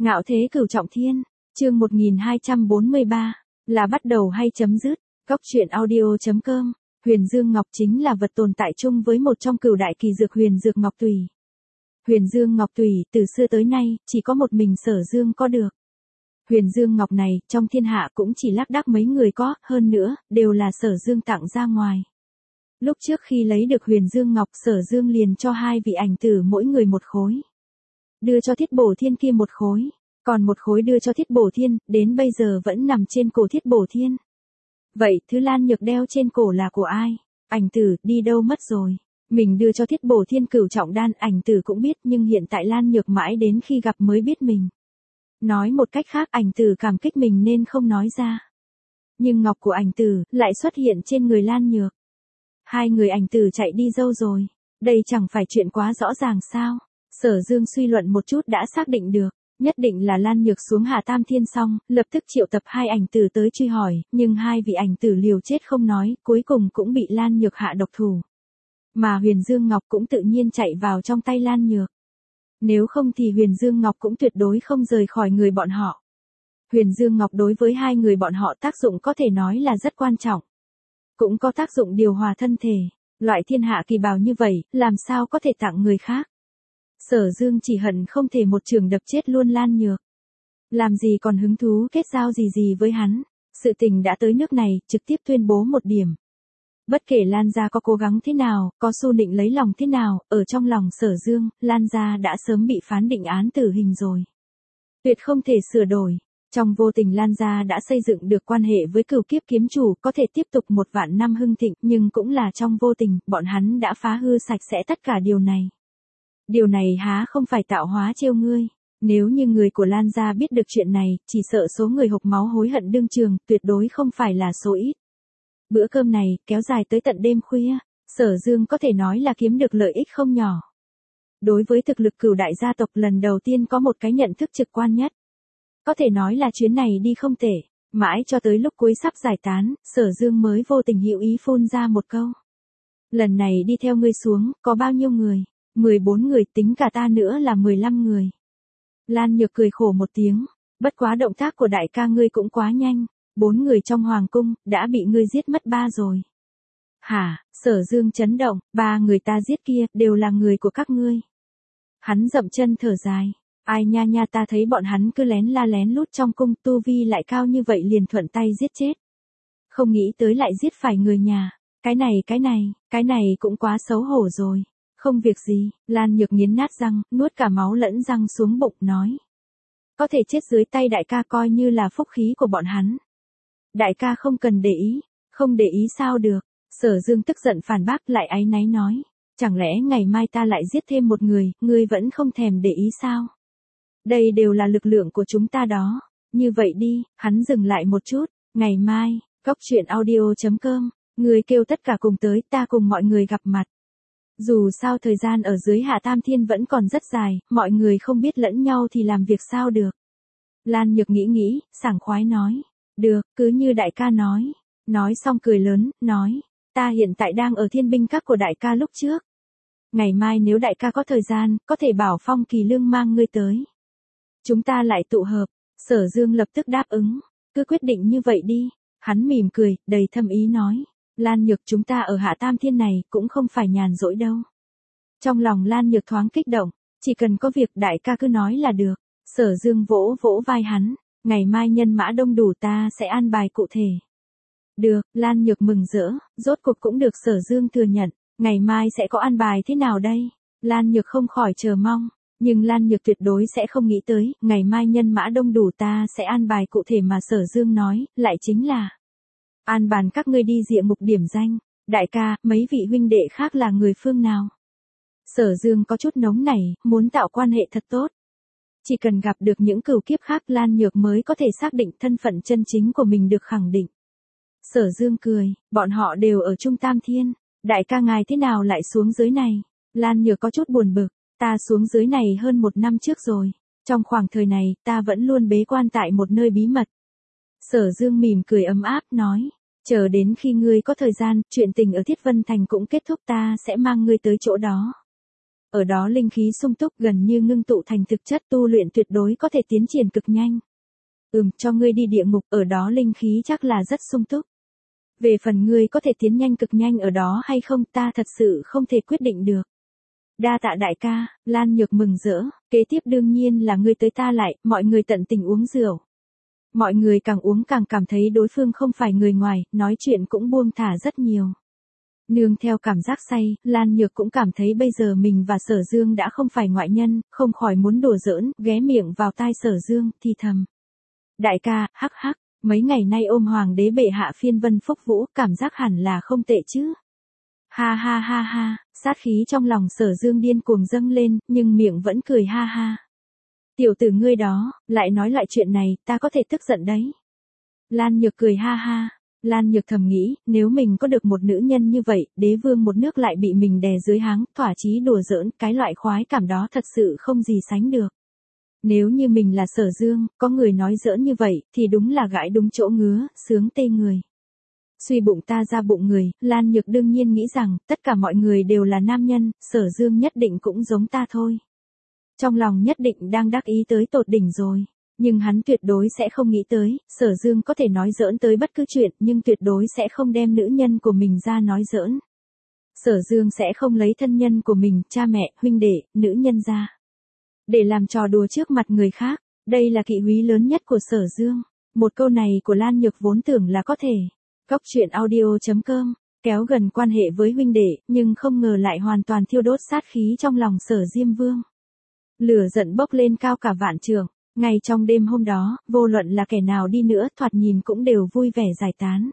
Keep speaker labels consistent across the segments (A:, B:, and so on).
A: Ngạo thế cửu trọng thiên, chương 1243, là bắt đầu hay chấm dứt, góc truyện audio.com, Huyền Dương Ngọc chính là vật tồn tại chung với một trong cửu đại kỳ dược Huyền Dược Ngọc Tùy. Huyền Dương Ngọc Tùy, từ xưa tới nay, chỉ có một mình Sở Dương có được. Huyền Dương Ngọc này, trong thiên hạ cũng chỉ lác đác mấy người có, hơn nữa, đều là Sở Dương tặng ra ngoài. Lúc trước khi lấy được Huyền Dương Ngọc, Sở Dương liền cho hai vị ảnh tử mỗi người một khối. Đưa cho Thiết Bổ Thiên kia một khối, còn một khối đưa cho Thiết Bổ Thiên, đến bây giờ vẫn nằm trên cổ Thiết Bổ Thiên. Vậy, thứ Lan Nhược đeo trên cổ là của ai? Ảnh tử, đi đâu mất rồi? Mình đưa cho Thiết Bổ Thiên cửu trọng đan, ảnh tử cũng biết, nhưng hiện tại Lan Nhược mãi đến khi gặp mới biết mình. Nói một cách khác, ảnh tử cảm kích mình nên không nói ra. Nhưng ngọc của ảnh tử lại xuất hiện trên người Lan Nhược. Hai người ảnh tử chạy đi đâu rồi? Đây chẳng phải chuyện quá rõ ràng sao? Sở Dương suy luận một chút đã xác định được, nhất định là Lan Nhược xuống Hạ Tam Thiên xong, lập tức triệu tập hai ảnh tử tới truy hỏi, nhưng hai vị ảnh tử liều chết không nói, cuối cùng cũng bị Lan Nhược hạ độc thủ. Mà Huyền Dương Ngọc cũng tự nhiên chạy vào trong tay Lan Nhược. Nếu không thì Huyền Dương Ngọc cũng tuyệt đối không rời khỏi người bọn họ. Huyền Dương Ngọc đối với hai người bọn họ tác dụng có thể nói là rất quan trọng. Cũng có tác dụng điều hòa thân thể, loại thiên hạ kỳ bào như vậy, làm sao có thể tặng người khác. Sở Dương chỉ hận không thể một trường đập chết luôn Lan Nhược. Làm gì còn hứng thú kết giao gì với hắn. Sự tình đã tới nước này, trực tiếp tuyên bố một điểm. Bất kể Lan gia có cố gắng thế nào, có xu định lấy lòng thế nào, ở trong lòng Sở Dương, Lan gia đã sớm bị phán định án tử hình rồi. Tuyệt không thể sửa đổi. Trong vô tình Lan gia đã xây dựng được quan hệ với Cửu Kiếp kiếm chủ, có thể tiếp tục 1.000 năm hưng thịnh, nhưng cũng là trong vô tình, bọn hắn đã phá hư sạch sẽ tất cả điều này. Điều này há không phải tạo hóa trêu ngươi. Nếu như người của Lan gia biết được chuyện này, chỉ sợ số người hộc máu hối hận đương trường, tuyệt đối không phải là số ít. Bữa cơm này, kéo dài tới tận đêm khuya, Sở Dương có thể nói là kiếm được lợi ích không nhỏ. Đối với thực lực cửu đại gia tộc lần đầu tiên có một cái nhận thức trực quan nhất. Có thể nói là chuyến này đi không tệ, mãi cho tới lúc cuối sắp giải tán, Sở Dương mới vô tình hữu ý phun ra một câu. Lần này đi theo ngươi xuống, có bao nhiêu người? 14 người, tính cả ta nữa là 15 người. Lan Nhược cười khổ một tiếng, bất quá động tác của đại ca ngươi cũng quá nhanh, 4 người trong hoàng cung, đã bị ngươi giết mất 3 rồi. Hả, Sở Dương chấn động, 3 người ta giết kia, đều là người của các ngươi. Hắn dậm chân thở dài, ai nha ta thấy bọn hắn cứ lén la lén lút trong cung, tu vi lại cao như vậy liền thuận tay giết chết. Không nghĩ tới lại giết phải người nhà, cái này cũng quá xấu hổ rồi. Không việc gì, Lan Nhược nghiến nát răng, nuốt cả máu lẫn răng xuống bụng, nói. Có thể chết dưới tay đại ca coi như là phúc khí của bọn hắn. Đại ca không cần để ý, không để ý sao được. Sở Dương tức giận phản bác lại áy náy nói. Chẳng lẽ ngày mai ta lại giết thêm một người, ngươi vẫn không thèm để ý sao? Đây đều là lực lượng của chúng ta đó. Như vậy đi, hắn dừng lại một chút, ngày mai, góc truyện audio.com, ngươi kêu tất cả cùng tới, ta cùng mọi người gặp mặt. Dù sao thời gian ở dưới Hạ Tam Thiên vẫn còn rất dài, mọi người không biết lẫn nhau thì làm việc sao được. Lan Nhược nghĩ, sảng khoái nói. Được, cứ như đại ca nói. Nói xong cười lớn, nói. Ta hiện tại đang ở thiên binh các của đại ca lúc trước. Ngày mai nếu đại ca có thời gian, có thể bảo Phong Kỳ Lương mang ngươi tới. Chúng ta lại tụ hợp. Sở Dương lập tức đáp ứng. Cứ quyết định như vậy đi. Hắn mỉm cười, đầy thâm ý nói. Lan Nhược, chúng ta ở Hạ Tam Thiên này cũng không phải nhàn rỗi đâu. Trong lòng Lan Nhược thoáng kích động, chỉ cần có việc đại ca cứ nói là được. Sở Dương vỗ vai hắn, ngày mai nhân mã đông đủ ta sẽ an bài cụ thể. Được, Lan Nhược mừng rỡ, rốt cuộc cũng được Sở Dương thừa nhận, ngày mai sẽ có an bài thế nào đây? Lan Nhược không khỏi chờ mong, nhưng Lan Nhược tuyệt đối sẽ không nghĩ tới, ngày mai nhân mã đông đủ ta sẽ an bài cụ thể mà Sở Dương nói, lại chính là an bàn các ngươi đi địa ngục điểm danh. Đại ca, mấy vị huynh đệ khác là người phương nào? Sở Dương có chút nóng nảy, muốn tạo quan hệ thật tốt. Chỉ cần gặp được những cửu kiếp khác, Lan Nhược mới có thể xác định thân phận chân chính của mình được khẳng định. Sở Dương cười, bọn họ đều ở Trung Tam Thiên. Đại ca ngài thế nào lại xuống dưới này? Lan Nhược có chút buồn bực, ta xuống dưới này hơn 1 năm trước rồi. Trong khoảng thời này, ta vẫn luôn bế quan tại một nơi bí mật. Sở Dương mỉm cười ấm áp, nói. Chờ đến khi ngươi có thời gian, chuyện tình ở Thiết Vân Thành cũng kết thúc ta sẽ mang ngươi tới chỗ đó. Ở đó linh khí sung túc gần như ngưng tụ thành thực chất, tu luyện tuyệt đối có thể tiến triển cực nhanh. Cho ngươi đi địa ngục, ở đó linh khí chắc là rất sung túc. Về phần ngươi có thể tiến nhanh cực nhanh ở đó hay không, ta thật sự không thể quyết định được. Đa tạ đại ca, Lan Nhược mừng rỡ, kế tiếp đương nhiên là ngươi tới ta lại, mọi người tận tình uống rượu. Mọi người càng uống càng cảm thấy đối phương không phải người ngoài, nói chuyện cũng buông thả rất nhiều. Nương theo cảm giác say, Lan Nhược cũng cảm thấy bây giờ mình và Sở Dương đã không phải ngoại nhân, không khỏi muốn đùa giỡn, ghé miệng vào tai Sở Dương, thì thầm. Đại ca, hắc hắc, mấy ngày nay ôm hoàng đế bệ hạ phiên vân phúc vũ, cảm giác hẳn là không tệ chứ. Ha ha ha ha, sát khí trong lòng Sở Dương điên cuồng dâng lên, nhưng miệng vẫn cười ha ha. Tiểu tử ngươi đó, lại nói lại chuyện này, ta có thể tức giận đấy. Lan Nhược cười ha ha. Lan Nhược thầm nghĩ, nếu mình có được một nữ nhân như vậy, đế vương một nước lại bị mình đè dưới háng, thỏa chí đùa giỡn, cái loại khoái cảm đó thật sự không gì sánh được. Nếu như mình là Sở Dương, có người nói giỡn như vậy, thì đúng là gãi đúng chỗ ngứa, sướng tê người. Suy bụng ta ra bụng người, Lan Nhược đương nhiên nghĩ rằng, tất cả mọi người đều là nam nhân, Sở Dương nhất định cũng giống ta thôi. Trong lòng nhất định đang đắc ý tới tột đỉnh rồi. Nhưng hắn tuyệt đối sẽ không nghĩ tới, Sở Dương có thể nói giỡn tới bất cứ chuyện, nhưng tuyệt đối sẽ không đem nữ nhân của mình ra nói giỡn. Sở Dương sẽ không lấy thân nhân của mình, cha mẹ, huynh đệ, nữ nhân ra. Để làm trò đùa trước mặt người khác, đây là kỵ húy lớn nhất của Sở Dương. Một câu này của Lan Nhược vốn tưởng là có thể. Cóc truyện audio.com, kéo gần quan hệ với huynh đệ, nhưng không ngờ lại hoàn toàn thiêu đốt sát khí trong lòng Sở Diêm Vương. Lửa giận bốc lên cao cả vạn trượng. Ngay trong đêm hôm đó, vô luận là kẻ nào đi nữa, thoạt nhìn cũng đều vui vẻ giải tán.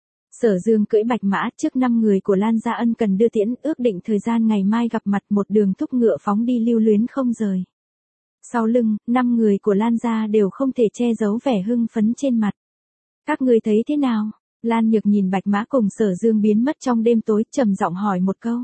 A: Sở Dương cưỡi bạch mã trước 5 người của Lan Gia ân cần đưa tiễn, ước định thời gian ngày mai gặp mặt, một đường thúc ngựa phóng đi lưu luyến không rời. Sau lưng, 5 người của Lan Gia đều không thể che giấu vẻ hưng phấn trên mặt. Các ngươi thấy thế nào? Lan Nhược nhìn bạch mã cùng Sở Dương biến mất trong đêm tối, trầm giọng hỏi một câu.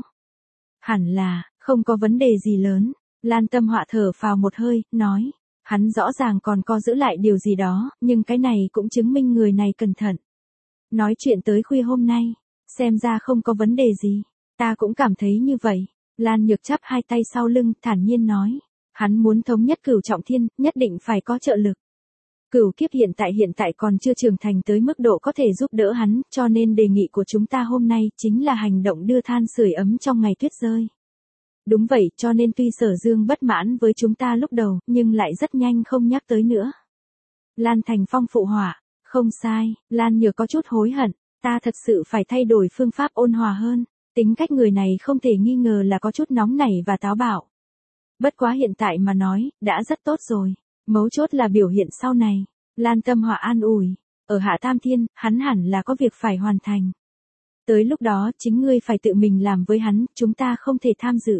A: Hẳn là, không có vấn đề gì lớn. Lan Tâm Họa thở phào một hơi, nói. Hắn rõ ràng còn có giữ lại điều gì đó, nhưng cái này cũng chứng minh người này cẩn thận. Nói chuyện tới khuya hôm nay, xem ra không có vấn đề gì. Ta cũng cảm thấy như vậy. Lan Nhược chắp hai tay sau lưng, thản nhiên nói. Hắn muốn thống nhất Cửu Trọng Thiên, nhất định phải có trợ lực. Cửu Kiếp hiện tại còn chưa trưởng thành tới mức độ có thể giúp đỡ hắn, cho nên đề nghị của chúng ta hôm nay chính là hành động đưa than sưởi ấm trong ngày tuyết rơi. Đúng vậy, cho nên tuy Sở Dương bất mãn với chúng ta lúc đầu, nhưng lại rất nhanh không nhắc tới nữa. Lan Thành Phong phụ họa, không sai, Lan Nhược có chút hối hận, ta thật sự phải thay đổi phương pháp ôn hòa hơn, tính cách người này không thể nghi ngờ là có chút nóng nảy và táo bạo. Bất quá hiện tại mà nói, đã rất tốt rồi, mấu chốt là biểu hiện sau này. Lan Tâm Họa an ủi, ở Hạ Tam Thiên, hắn hẳn là có việc phải hoàn thành. Tới lúc đó, chính ngươi phải tự mình làm với hắn, chúng ta không thể tham dự.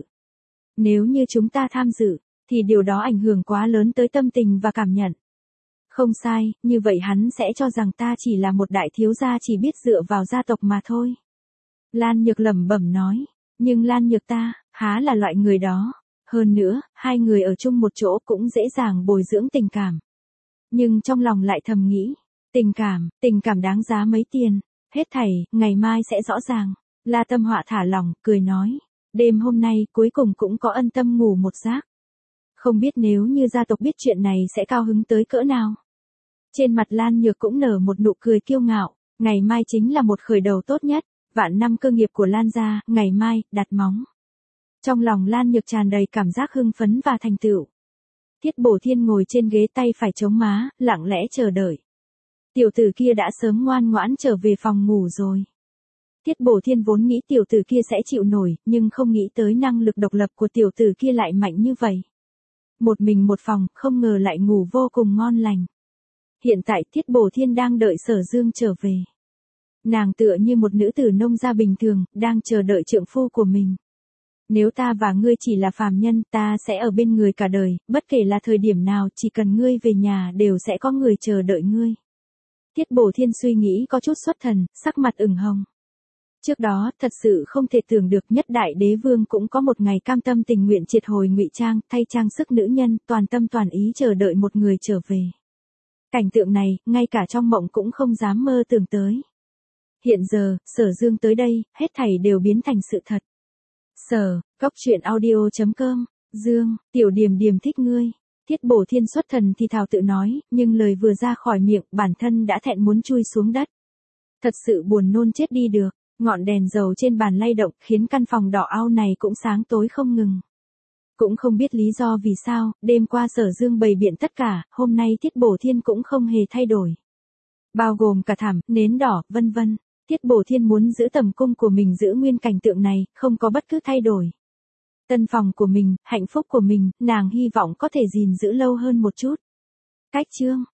A: Nếu như chúng ta tham dự, thì điều đó ảnh hưởng quá lớn tới tâm tình và cảm nhận. Không sai, như vậy hắn sẽ cho rằng ta chỉ là một đại thiếu gia chỉ biết dựa vào gia tộc mà thôi. Lan Nhược lẩm bẩm nói, nhưng Lan Nhược ta, há là loại người đó. Hơn nữa, hai người ở chung một chỗ cũng dễ dàng bồi dưỡng tình cảm. Nhưng trong lòng lại thầm nghĩ, tình cảm đáng giá mấy tiền, hết thảy, ngày mai sẽ rõ ràng. La Tâm Họa thả lỏng, cười nói. Đêm hôm nay cuối cùng cũng có ân tâm ngủ một giấc. Không biết nếu như gia tộc biết chuyện này sẽ cao hứng tới cỡ nào. Trên mặt Lan Nhược cũng nở một nụ cười kiêu ngạo. Ngày mai chính là một khởi đầu tốt nhất. Vạn năm cơ nghiệp của Lan gia, ngày mai, đặt móng. Trong lòng Lan Nhược tràn đầy cảm giác hưng phấn và thành tựu. Tiết Bổ Thiên ngồi trên ghế tay phải chống má, lặng lẽ chờ đợi. Tiểu tử kia đã sớm ngoan ngoãn trở về phòng ngủ rồi. Tiết Bổ Thiên vốn nghĩ tiểu tử kia sẽ chịu nổi, nhưng không nghĩ tới năng lực độc lập của tiểu tử kia lại mạnh như vậy. Một mình một phòng, không ngờ lại ngủ vô cùng ngon lành. Hiện tại Tiết Bổ Thiên đang đợi Sở Dương trở về. Nàng tựa như một nữ tử nông gia bình thường, đang chờ đợi trượng phu của mình. Nếu ta và ngươi chỉ là phàm nhân, ta sẽ ở bên người cả đời, bất kể là thời điểm nào, chỉ cần ngươi về nhà đều sẽ có người chờ đợi ngươi. Tiết Bổ Thiên suy nghĩ có chút xuất thần, sắc mặt ửng hồng. Trước đó, thật sự không thể tưởng được nhất đại đế vương cũng có một ngày cam tâm tình nguyện triệt hồi ngụy trang, thay trang sức nữ nhân, toàn tâm toàn ý chờ đợi một người trở về. Cảnh tượng này, ngay cả trong mộng cũng không dám mơ tưởng tới. Hiện giờ, Sở Dương tới đây, hết thảy đều biến thành sự thật. Sở, cóc truyện audio.com, Dương, tiểu điềm điềm thích ngươi. Tiết Bổ Thiên xuất thần thì thào tự nói, nhưng lời vừa ra khỏi miệng, bản thân đã thẹn muốn chui xuống đất. Thật sự buồn nôn chết đi được, ngọn đèn dầu trên bàn lay động, khiến căn phòng đỏ au này cũng sáng tối không ngừng. Cũng không biết lý do vì sao, đêm qua Sở Dương bày biện tất cả, hôm nay Tiết Bổ Thiên cũng không hề thay đổi. Bao gồm cả thảm, nến đỏ, vân vân. Tiết Bổ Thiên muốn giữ tầm cung của mình giữ nguyên cảnh tượng này, không có bất cứ thay đổi. Tân phòng của mình, hạnh phúc của mình, nàng hy vọng có thể gìn giữ lâu hơn một chút. Cách chương